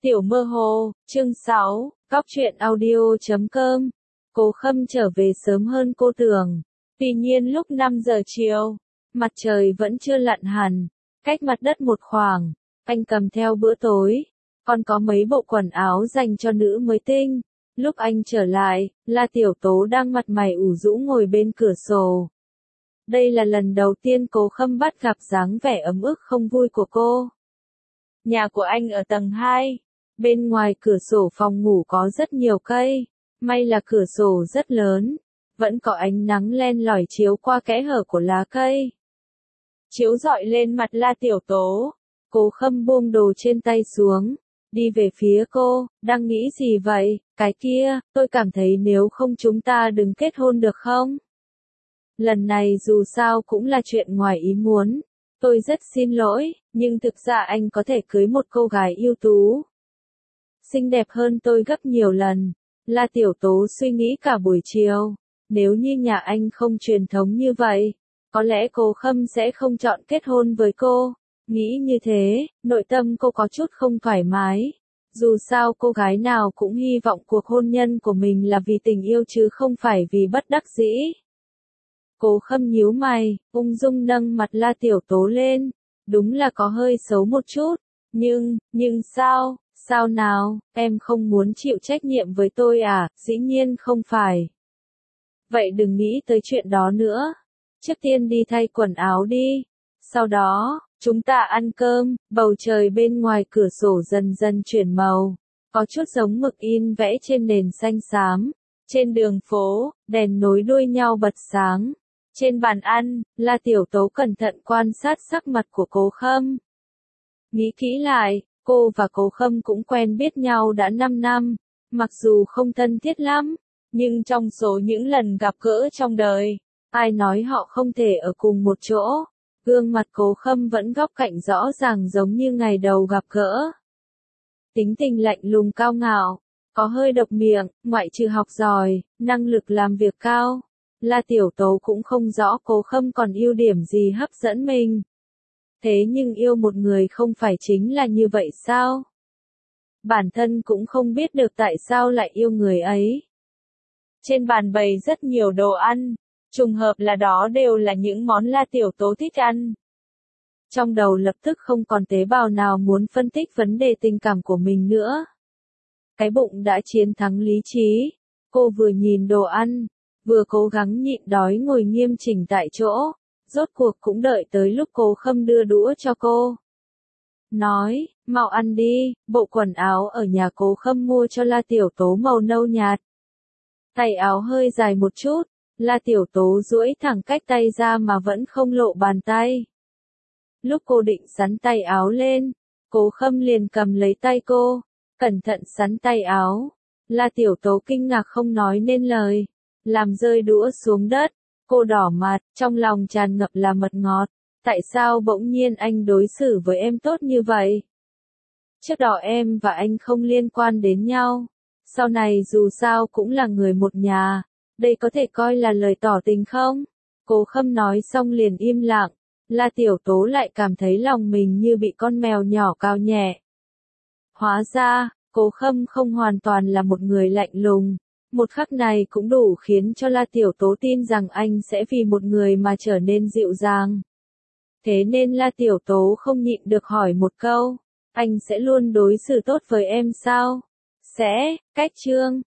Tiểu mơ hồ, chương 6, góc truyện audio.com. Cố Khâm trở về sớm hơn cô tưởng. Tuy nhiên lúc 5 giờ chiều, mặt trời vẫn chưa lặn hẳn, cách mặt đất một khoảng, anh cầm theo bữa tối, còn có mấy bộ quần áo dành cho nữ mới tinh. Lúc anh trở lại, La Tiểu Tố đang mặt mày ủ rũ ngồi bên cửa sổ. Đây là lần đầu tiên Cố Khâm bắt gặp dáng vẻ ấm ức không vui của cô. Nhà của anh ở tầng 2. Bên ngoài cửa sổ phòng ngủ có rất nhiều cây, may là cửa sổ rất lớn, vẫn có ánh nắng len lỏi chiếu qua kẽ hở của lá cây. Chiếu rọi lên mặt La Tiểu Tố, Cố Khâm buông đồ trên tay xuống, đi về phía cô, đang nghĩ gì vậy, cái kia, tôi cảm thấy nếu không chúng ta đừng kết hôn được không? Lần này dù sao cũng là chuyện ngoài ý muốn, tôi rất xin lỗi, nhưng thực ra anh có thể cưới một cô gái ưu tú. Xinh đẹp hơn tôi gấp nhiều lần. La Tiểu Tố suy nghĩ cả buổi chiều, nếu như nhà anh không truyền thống như vậy, có lẽ Cố Khâm sẽ không chọn kết hôn với cô. Nghĩ như thế, nội tâm cô có chút không thoải mái. Dù sao cô gái nào cũng hy vọng cuộc hôn nhân của mình là vì tình yêu chứ không phải vì bất đắc dĩ. Cố Khâm nhíu mày, ung dung nâng mặt La Tiểu Tố lên, đúng là có hơi xấu một chút, nhưng sao? Sao nào, em không muốn chịu trách nhiệm với tôi à? Dĩ nhiên không phải. Vậy đừng nghĩ tới chuyện đó nữa. Trước tiên đi thay quần áo đi. Sau đó, chúng ta ăn cơm. Bầu trời bên ngoài cửa sổ dần dần chuyển màu, có chút giống mực in vẽ trên nền xanh xám. Trên đường phố, đèn nối đuôi nhau bật sáng. Trên bàn ăn, La Tiểu Tố cẩn thận quan sát sắc mặt của Cố Khâm. Nghĩ kỹ lại, cô và Cố Khâm cũng quen biết nhau đã 5 năm, mặc dù không thân thiết lắm, nhưng trong số những lần gặp gỡ trong đời, ai nói họ không thể ở cùng một chỗ. Gương mặt Cố Khâm vẫn góc cạnh rõ ràng giống như ngày đầu gặp gỡ. Tính tình lạnh lùng cao ngạo, có hơi độc miệng, ngoại trừ học giỏi, năng lực làm việc cao. La Tiểu Tố cũng không rõ Cố Khâm còn ưu điểm gì hấp dẫn mình. Thế nhưng yêu một người không phải chính là như vậy sao? Bản thân cũng không biết được tại sao lại yêu người ấy. Trên bàn bày rất nhiều đồ ăn, trùng hợp là đó đều là những món La Tiểu Tố thích ăn. Trong đầu lập tức không còn tế bào nào muốn phân tích vấn đề tình cảm của mình nữa. Cái bụng đã chiến thắng lý trí, cô vừa nhìn đồ ăn, vừa cố gắng nhịn đói ngồi nghiêm chỉnh tại chỗ. Rốt cuộc cũng đợi tới lúc Cố Khâm đưa đũa cho cô. Nói, mau ăn đi, bộ quần áo ở nhà Cố Khâm mua cho La Tiểu Tố màu nâu nhạt. Tay áo hơi dài một chút, La Tiểu Tố duỗi thẳng cách tay ra mà vẫn không lộ bàn tay. Lúc cô định xắn tay áo lên, Cố Khâm liền cầm lấy tay cô, cẩn thận xắn tay áo. La Tiểu Tố kinh ngạc không nói nên lời, làm rơi đũa xuống đất. Cô đỏ mặt, trong lòng tràn ngập là mật ngọt. Tại sao bỗng nhiên anh đối xử với em tốt như vậy? Trước đó em và anh không liên quan đến nhau. Sau này dù sao cũng là người một nhà. Đây có thể coi là lời tỏ tình không? Cố Khâm nói xong liền im lặng. La Tiểu Tố lại cảm thấy lòng mình như bị con mèo nhỏ cào nhẹ. Hóa ra, Cố Khâm không hoàn toàn là một người lạnh lùng. Một khắc này cũng đủ khiến cho La Tiểu Tố tin rằng anh sẽ vì một người mà trở nên dịu dàng. Thế nên La Tiểu Tố không nhịn được hỏi một câu, anh sẽ luôn đối xử tốt với em sao? Sẽ, cách chương.